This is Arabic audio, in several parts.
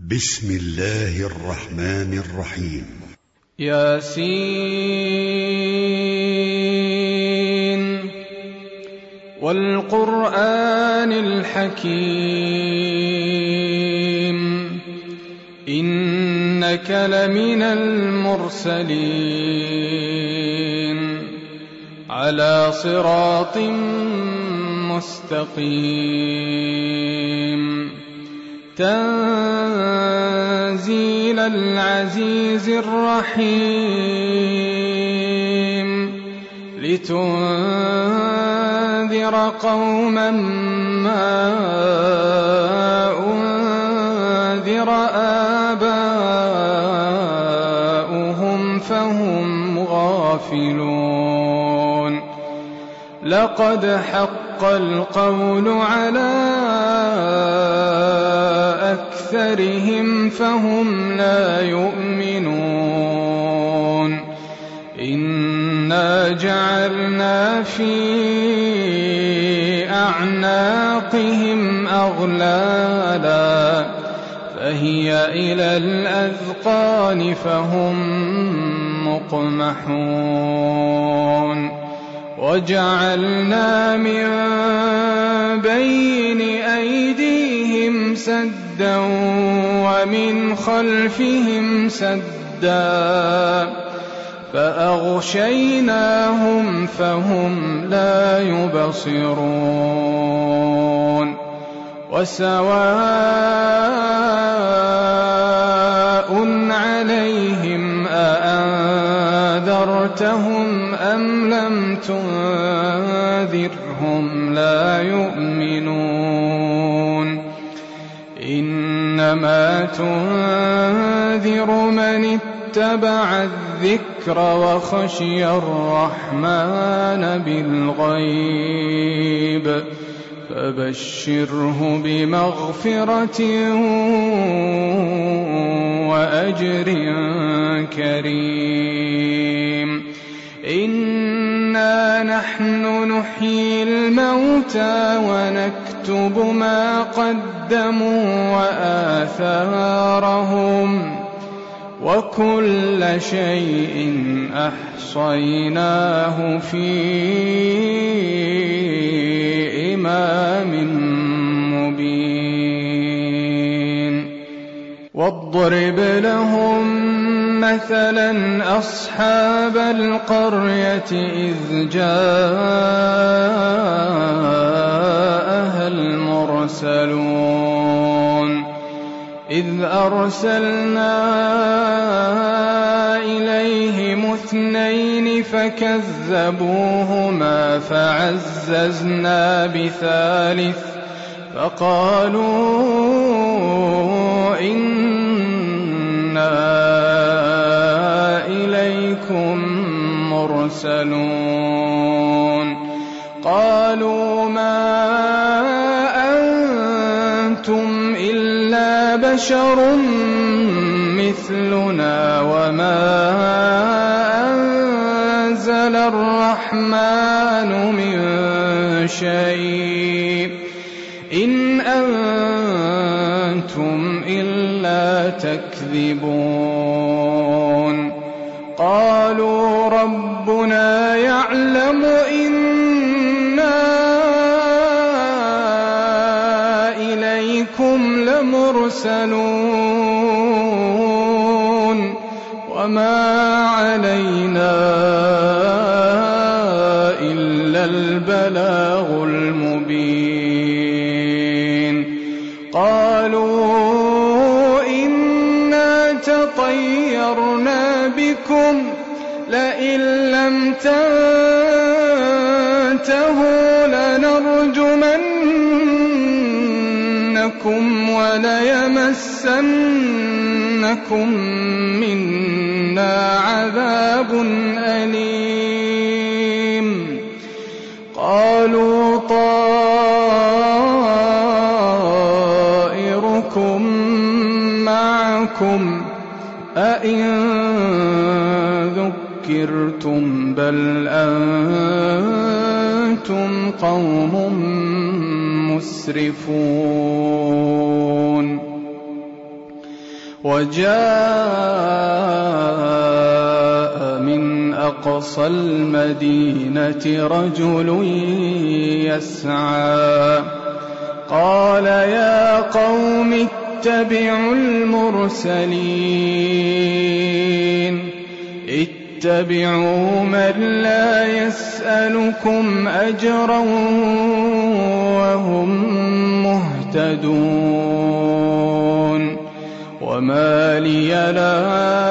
بسم الله الرحمن الرحيم. ياسين والقرآن الحكيم إنك لمن المرسلين على صراط مستقيم تنزيل العزيز الرحيم لتنذر قوما ما أنذر آباؤهم فهم غافلون لقد حق القول على أكثرهم فهم لا يؤمنون إنا جعلنا في أعناقهم أغلالا فهي إلى الأذقان فهم مقمحون وجعلنا من بين أيديهم سدا ومن خلفهم سدا فأغشيناهم فهم لا يبصرون وسواء عليهم أأنذرتهم أم لم تنذرهم لا يؤمنون إنما تنذر من اتبع الذكر وخشي الرحمن بالغيب فبشره بمغفرة وأجر كريم إنا نحن نحيي الموتى ونكتب ما قدموا وآثارهم وكل شيء أحصيناه في إمام مبين واضرب لهم مثلا أصحاب القرية إذ جاءها المرسلون إذ أرسلنا إليهم 2 فكذبوهما فعززنا ب3 فقالوا إنا إليكم مرسلون قالوا ما أنتم إلا بشر مثلنا وما أنزل الرحمن من شيء إن أنتم إلا تكذبون قالوا ربنا يعلم إنا إليكم لمرسلون وما علينا إلا البلاغ المبين قالوا إنا تطيرنا بكم لئن لم تنتهوا لنرجمنكم وليمسنكم منا عذاب أليم قالوا طائركم معكم أئن ذكرتم بل أنتم قوم مسرفون وجاء من أقصى المدينة رجل يسعى قال يا قوم اتبعوا المرسلين اتبعوا من لا يسألكم أجرا وهم مهتدون وما لي لا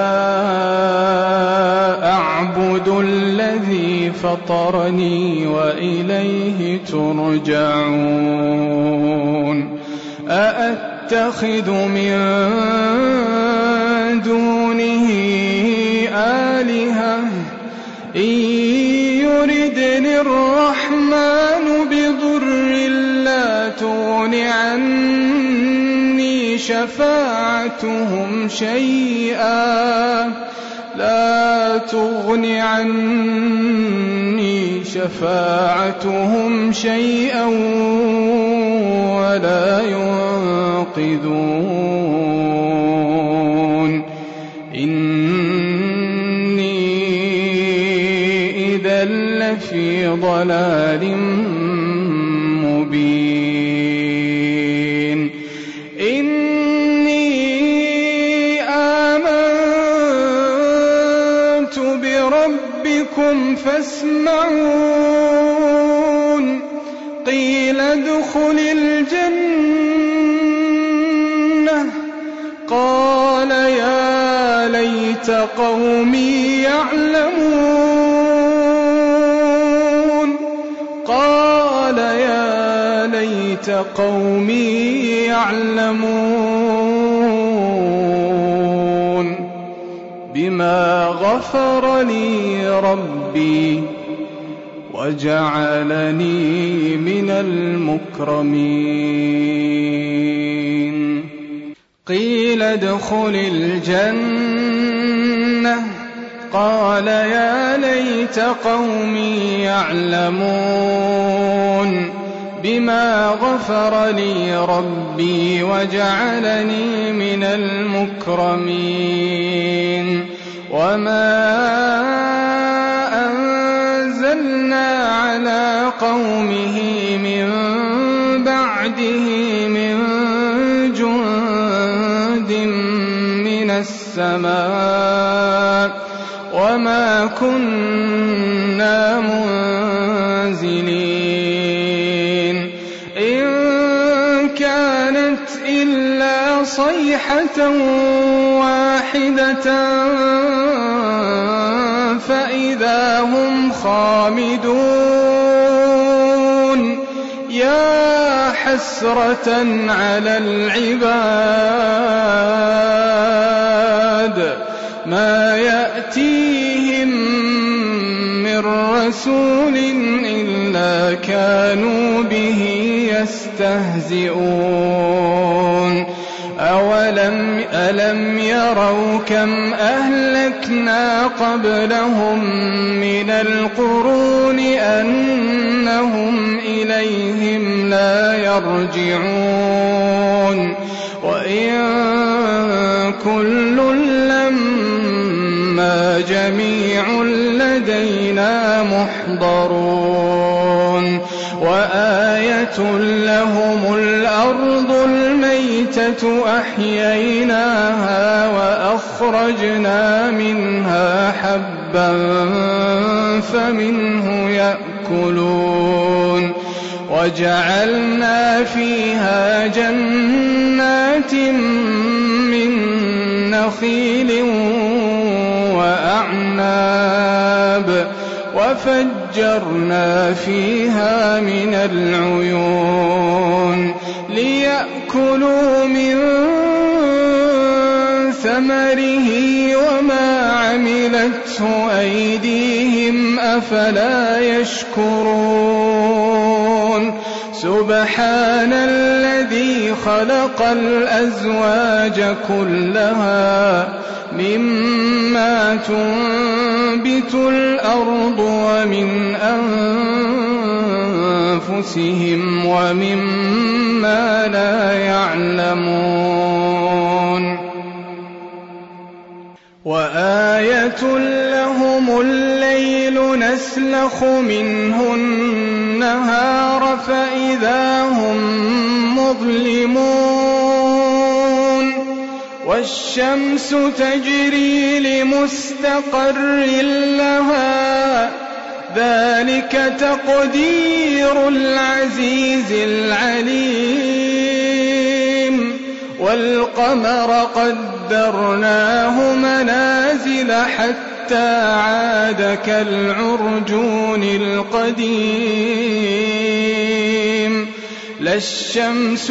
أعبد الذي فطرني وإليه ترجعون أأتخذ من دونه آلهة إن يردني الرحمن بضر لا تغن عني شفاعتهم شيئا ولا ينقذون إني إذا لفي ضلال مبين إني آمنت بربكم فاسمعون قيل ادخل الجنة قال يا ليت قومي يعلمون بما غفر لي ربي وجعلني من المكرمين قيل ادخل الجنة قال يا ليت قومي يعلمون بما غفر لي ربي وجعلني من المكرمين وما أنزلنا على قومه من بعده من جند من السماء وما كنا منزلين إن كانت إلا صيحة واحدة فإذا هم خامدون يا حسرة على العباد ما يأتيهم من رسول إلا كانوا به يستهزئون ألم يروا كم أهلكنا قبلهم من القرون أنهم إليهم لا يرجعون وإن كل لما جميع لدينا محضرون وآية لهم الأرض الميتة أحييناها وأخرجنا منها حبا فمنه يأكلون وجعلنا فيها جنات من نخيل وأعناب وفجرنا فيها من العيون ليأكلوا من ثمره وما عملته أيديهم أفلا يشكرون سبحان الذي خلق الأزواج كلها مما تنبت الأرض ومن أنفسهم ومما لا يعلمون وآية لهم الليل نسلخ منه النهار فإذا هم مظلمون والشمس تجري لمستقر لها ذلك تقدير العزيز العليم والقمر قدرناه منازل حتى عاد كالعرجون القديم لا الشمس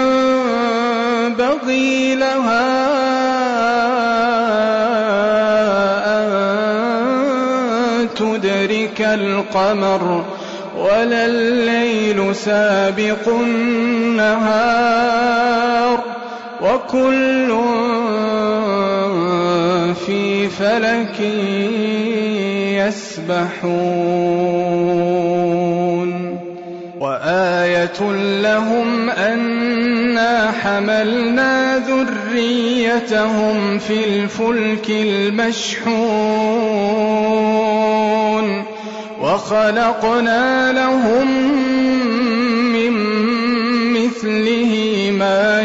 ينبغي لها أن تدرك القمر ولا الليل سابق النهار وكل في فلك يسبحون وآية لهم أنا حملنا ذريتهم في الفلك المشحون وخلقنا لهم من مثله ما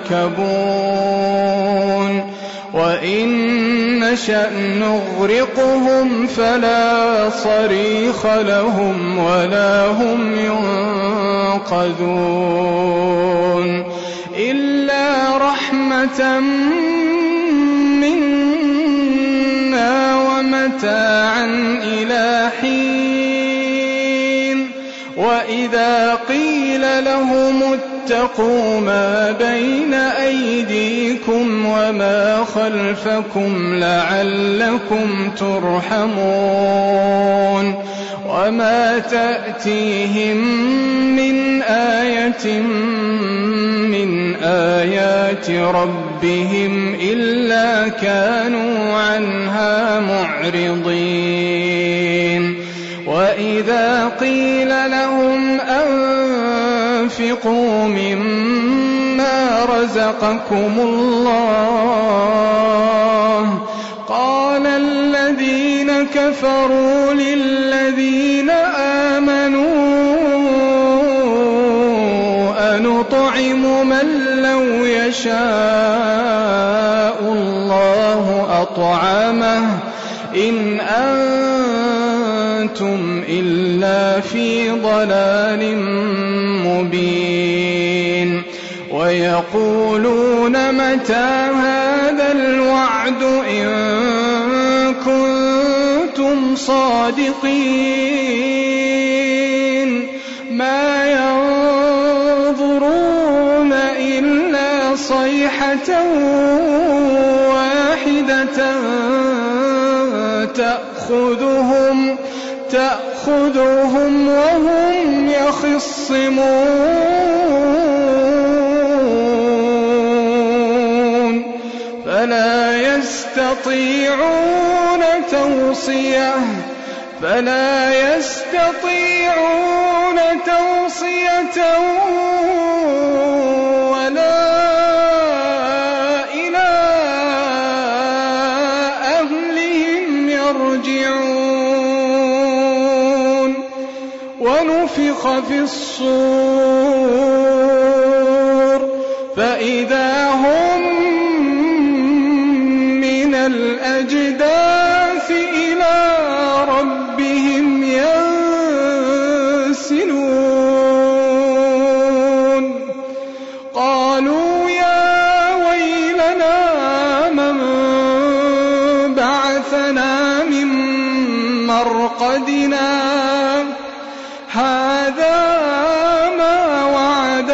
يركبون وإن نشأ نغرقهم فلا صريخ لهم ولا هم ينقذون إلا رحمة منا ومتاعا إلى حين وإذا قيل لهم اتقوا ما بين أيديكم وما خلفكم لعلكم ترحمون وما تأتيهم من آية من آيات ربهم إلا كانوا عنها معرضين وإذا قيل لهم أنفقوا مما رزقكم الله قال الذين كفروا للذين آمنوا أنطعم من لو يشاء الله أطعمه إن أنتم إلا في ضلال مبين ويقولون متى هذا الوعد إن كنتم صادقين ما ينظرون إلا صيحة واحدة تأخذهم وهم يخصمون فلا يستطيعون توصية ولا إلى أهلهم يرجعون ونفخ في الصور فإذا هم من الأجداث إلى ربهم ينسلون قالوا يا ويلنا من بعثنا من مرقدنا هذا ما وعد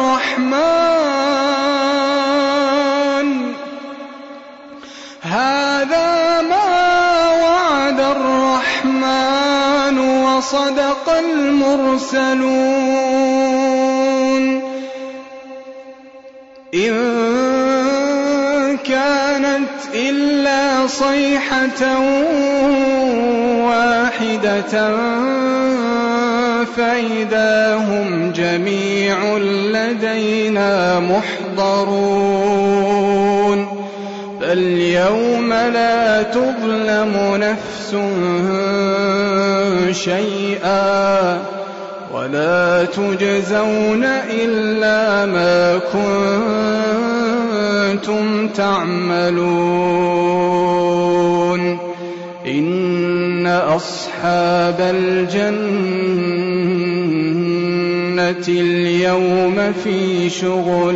الرحمن وصدق المرسلون إن كانت إلا صيحة واحدة فإذا هم جميع لدينا محضرون فاليوم لا تظلم نفس شيئا ولا تجزون إلا ما كنتم تعملون إن أصحاب الجنة اليوم في شغل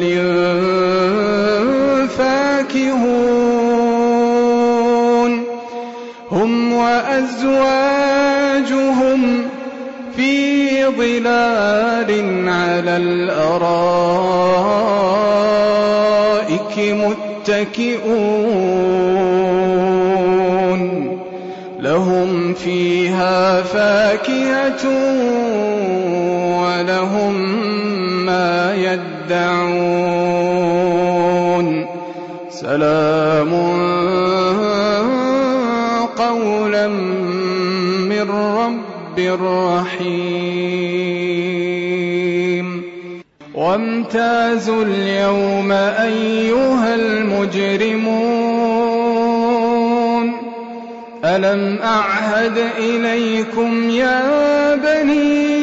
فاكهون هم وأزواجهم في ظلال على الأرائك متكئون لهم فيها فاكهة ولهم ما يدعون سلام قولا من رب رحيم وامتازوا اليوم أيها المجرمون ألم أعهد إليكم يا بني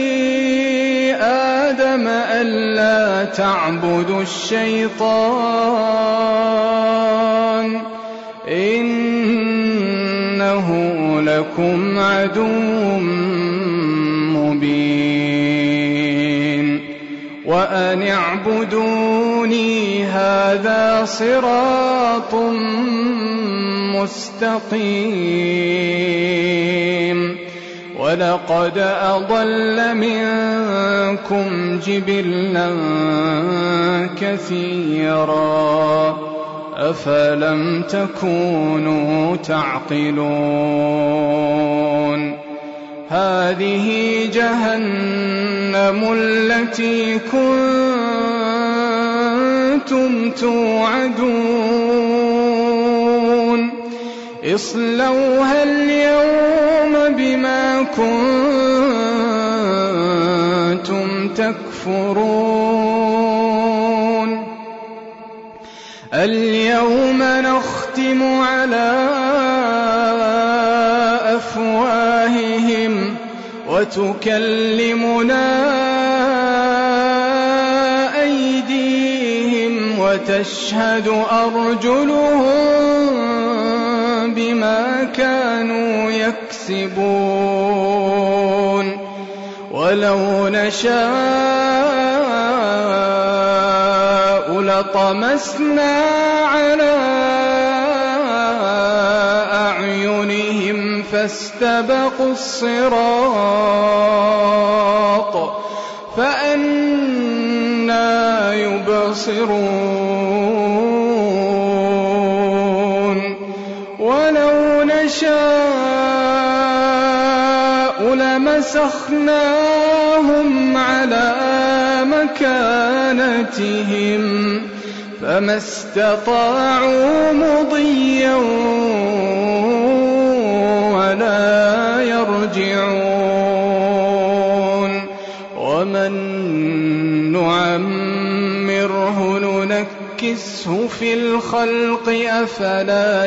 آدم ألا تعبدوا الشيطان إنه لكم عدو مبين وأن اعبدوني هذا صراط مستقيم ولقد أضل منكم جبلا كثيرا أفلم تكونوا تعقلون هذه جهنم التي كنتم توعدون اصلوها اليوم بما كنتم تكفرون اليوم نختم على أفواههم وتكلمنا أيديهم وتشهد أرجلهم بما كانوا يكسبون ولو نشاء لطمسنا على أعينهم فاستبقوا الصراط فأنى يبصرون ولو نشاء لمسخناهم على مكانتهم فما استطاعوا مضيا ولا يرجعون ومن نعمره ننكسه في الخلق أفلا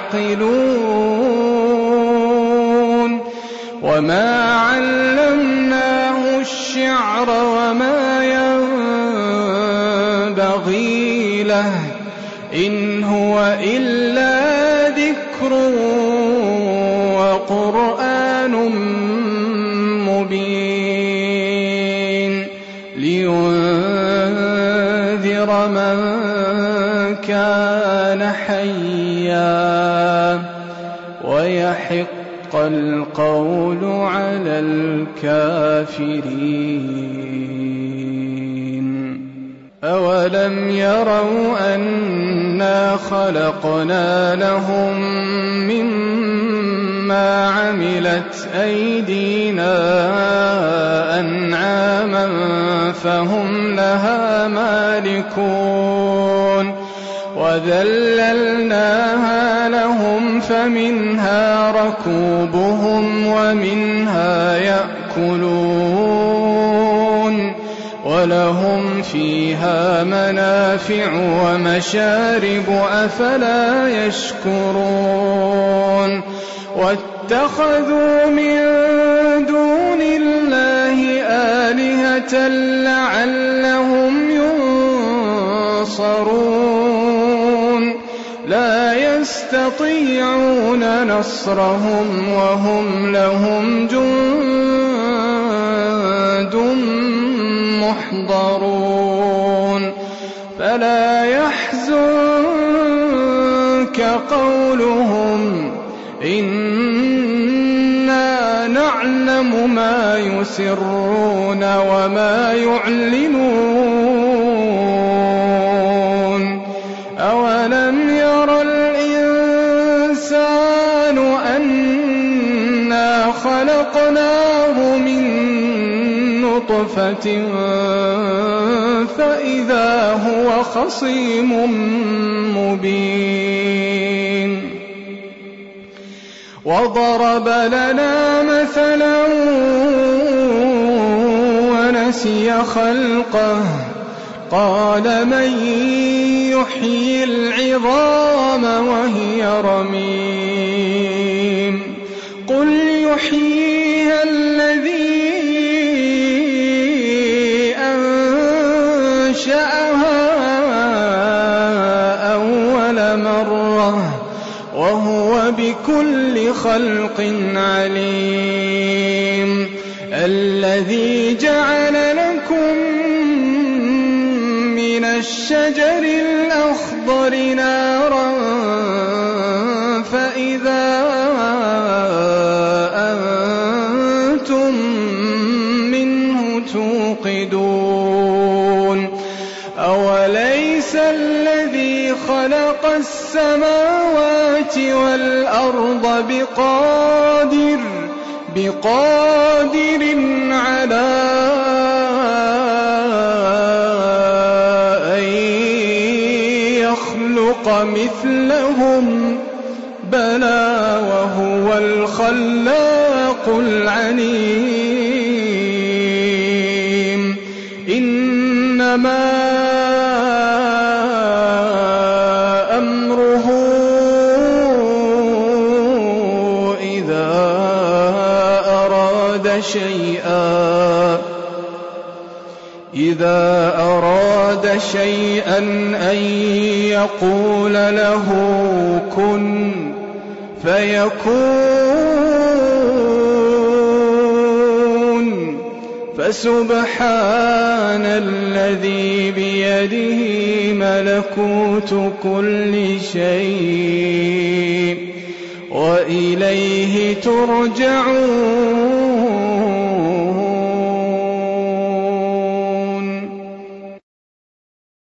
يعقلون وما علمناه الشعر وما ينبغي له إن هو إلا ذكر وقرآن مبين لينذر من كان حيا ويحق القول على الكافرين أولم يروا أنا خلقنا لهم مما عملت أيدينا أنعاما فهم لها مالكون وذللناها لهم فمنها ركوبهم ومنها يأكلون ولهم فيها منافع ومشارب أفلا يشكرون واتخذوا من دون الله آلهة لعلهم ينصرون لا يستطيعون نصرهم وهم لهم جند محضرون فلا يحزنك قولهم إنا نعلم ما يسرون وما يعلنون أولم ير الإنسان أنا خلقناه من نطفة فإذا هو خصيم مبين وضرب لنا مثلا ونسي خلقه قال من يحيي العظام وهي رميم قل يحييها الذي أنشأها أول مرة وهو بكل خلق عليم الذي جعل لكم من الشجر الأخضر نارا فإذا أنتم منه توقدون أوليس الذي خلق السماوات والأرض بقادر على أن يخلق مثلهم بلى وهو الخلاق العليم إنما أمره إذا أراد شيئا أن يقول له كن فيكون فسبحان الذي بيده ملكوت كل شيء وإليه ترجعون